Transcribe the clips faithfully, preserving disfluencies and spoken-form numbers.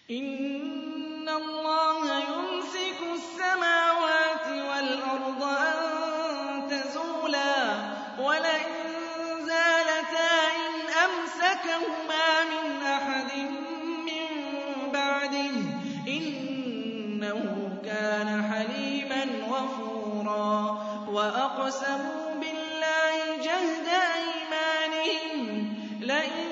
إِنَّ اللَّهَ يُمْسِكُ السَّمَاوَاتِ وَالْأَرْضَ أَن تَزُولَا وَلَئِن زَالَتَا إِنْ أَمْسَكَهُمَا مِنْ أَحَدٍ مِّن بَعْدِهِ ۚ إِنَّهُ كَانَ حَلِيمًا غَفُورًا. وَأَقْسَمُوا بِاللَّهِ جَهْدَ أَيْمَانِهِمْ لَئِن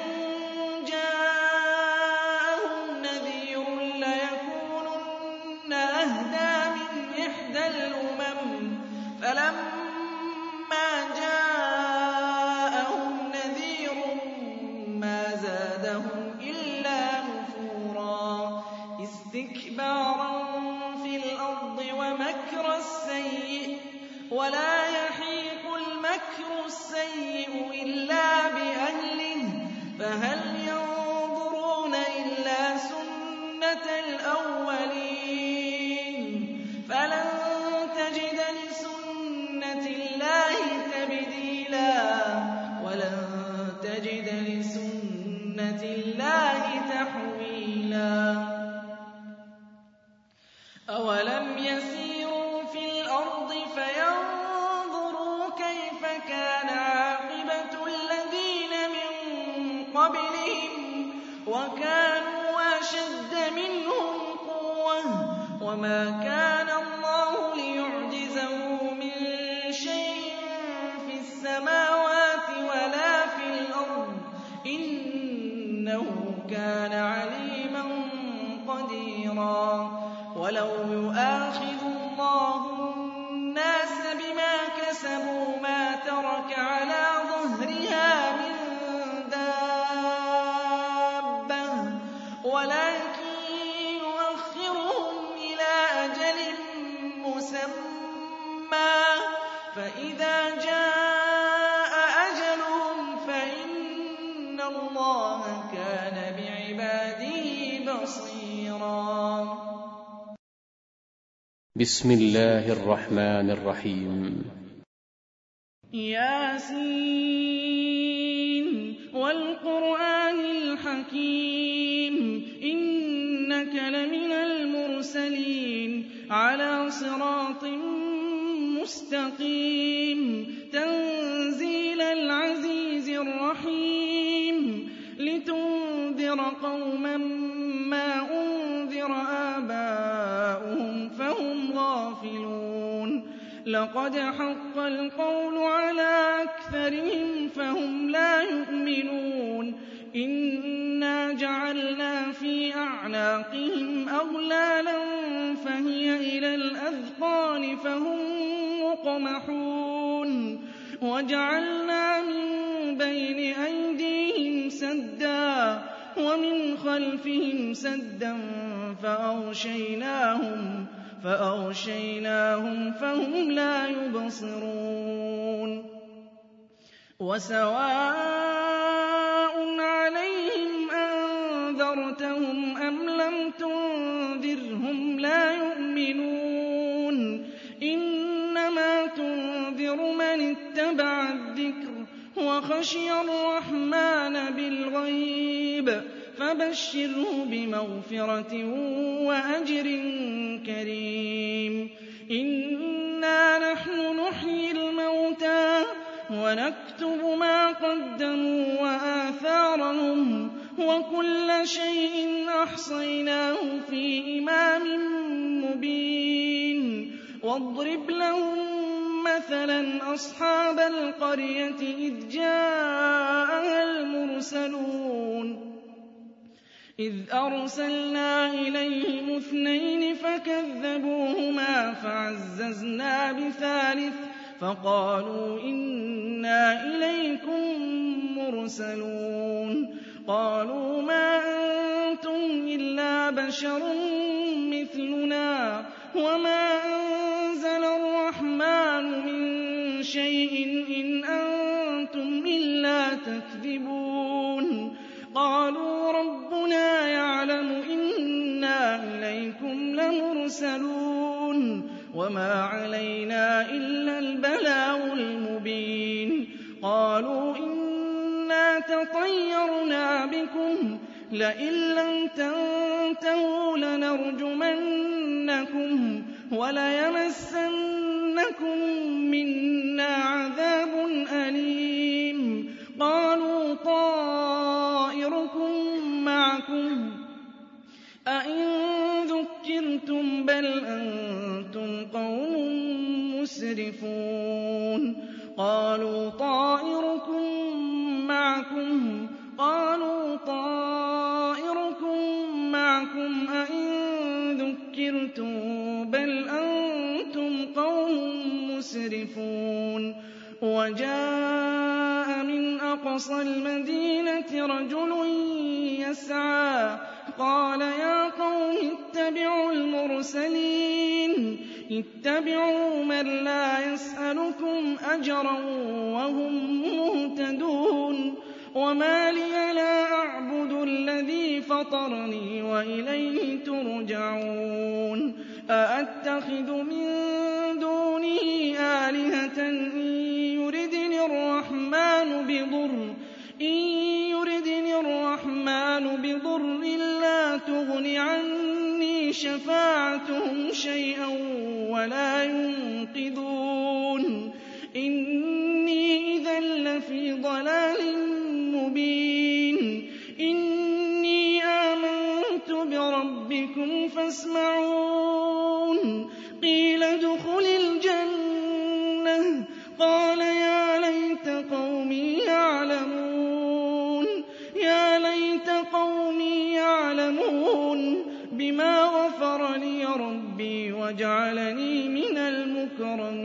جَاءَهُمْ نَذِيرٌ لَّيَكُونُنَّ أَهْدَىٰ مِنْ إِحْدَى الْأُمَمِ ۖ فَلَمَّا جَاءَهُمْ نَذِيرٌ مَّا زَادَهُمْ إِلَّا نُفُورًا. اسْتِكْبَارًا فِي الْأَرْضِ وَمَكْرَ السَّيِّئِ ۚ وَلَا يَحِيقُ الْمَكْرُ السَّيِّئُ إِلَّا بِأَهْلِهِ ۚ فَهَلْ يَنظُرُونَ إِلَّا سُنَّتَ الْأَوَّلِينَ فَلَن تَجِدَ لِسُنَّةِ اللَّهِ تَبْدِيلًا وَلَن تَجِدَ لِسُنَّةِ اللَّهِ تَحْوِيلًا. أَوَلَمْ يَسِيرُوا فِي الْأَرْضِ فَيَنظُرُوا كَيْفَ كَانَ عَاقِبَةُ الَّذِينَ مِن قَبْلِهِمْ وَكَانُوا أَشَدَّ مِنْهُمْ قُوَّةً ۚ وَمَا كَانَ اللَّهُ لِيُعْجِزَهُ مِن شَيْءٍ فِي السَّمَاوَاتِ وَلَا فِي الْأَرْضِ ۚ إِنَّهُ كَانَ عَلِيمًا قَدِيرًا. وَلَوْ يُؤَاخِذُ اللَّهُ النَّاسَ بِمَا كَسَبُوا مَا تَرَكَ عَلَىٰ ظَهْرِهَا مِن دَابَّةٍ وَلَٰكِن يُؤَخِّرُهُمْ إِلَىٰ أَجَلٍ مُّسَمًّى ۖ فَإِذَا جَاءَ أَجَلُهُمْ فَإِنَّ اللَّهَ كَانَ بِعِبَادِهِ بَصِيرًا. بسم الله الرحمن الرحيم. ياسين والقرآن الحكيم، إنك لمن المرسلين على صراط مستقيم. تنزيل العزيز الرحيم، لتنذر قوما ما أنذر آباؤهم فهم غافلون. لقد حق القول على أكثرهم فهم لا يؤمنون. إنا جعلنا في أعناقهم أغلالا فهي إلى الأذقان فهم مقمحون. وجعلنا من بين أيديهم سدا ومن خلفهم سدا فأغشيناهم فأغشيناهم فهم لا يبصرون. وسواء عليهم أنذرتهم أم لم تنذرهم لا يؤمنون. إنما تنذر من اتبع الذكر وخشي الرحمن بالغيب، فبشره بمغفرة وأجر كريم. إنا نحن نحيي الموتى ونكتب ما قدموا وآثارهم، وكل شيء أحصيناه في إمام مبين. واضرب لهم مثلا أصحاب القرية إذ جاءها المرسلون إذ أرسلنا إليهم اثنين فكذبوهما فعززنا بثالث فقالوا إنا إليكم مرسلون. قالوا ما أنتم إلا بشر مثلنا وما أنزل الرحمن من شيء إن أنتم إلا تكذبون. قالوا ربنا يعلم إنا إليكم لمرسلون وما علينا إلا البلاغ المبين. قالوا إنا تطيرنا بكم لئن لم تنتهوا لَنَرْجُمَنَّكُمْ وَلَيَمَسَّنَّكُم مِّنَّا عَذَابٌ أَلِيمٌ قَالُوا طَائِرُكُم مَّعَكُمْ أَئِن ذُكِّرْتُم بَلْ أَنتُمْ قَوْمٌ مُّسْرِفُونَ قَالُوا طَائِرُكُم مَّعَكُمْ قَالُوا طَائِرُكُم مَّعَكُمْ أَئِن ذُكِّرْتُم بَلْ أَنتُمْ قَوْمٌ مُّسْرِفُونَ وَجَاءَ مِنْ أَقْصَى الْمَدِينَةِ رَجُلٌ يَسْعَىٰ قَالَ يَا قَوْمِ اتَّبِعُوا الْمُرْسَلِينَ اتَّبِعُوا مَن لَّا يَسْأَلُكُمْ أَجْرًا وَهُم مُّهْتَدُونَ وَمَا لِيَ لَا أَعْبُدُ الَّذِي فَطَرَنِي وَإِلَيْهِ تُرْجَعُونَ أَأَتَّخِذُ مِن دُونِهِ آلِهَةً إِن يُرِدْنِ الرَّحْمَٰنُ بِضُرٍّ لَّا تُغْنِ عَنِّي شَفَاعَتُهُمْ شَيْئًا وَلَا يُنقِذُونِ إِنِّي إِذًا لَّفِي ضَلَالٍ مُّبِينٍ إِنِّي آمَنتُ بِرَبِّكُمْ فَاسْمَعُونِ قِيلَ ادْخُلِ الْجَنَّةَ قَالَ يَا لَيْتَ قَوْمِي يَعْلَمُونَ يَا لَيْتَ قَوْمِي يَعْلَمُونَ بِمَا غَفَرَ لِي رَبِّي وَجَعَلَنِي مِنَ الْمُكْرَمِينَ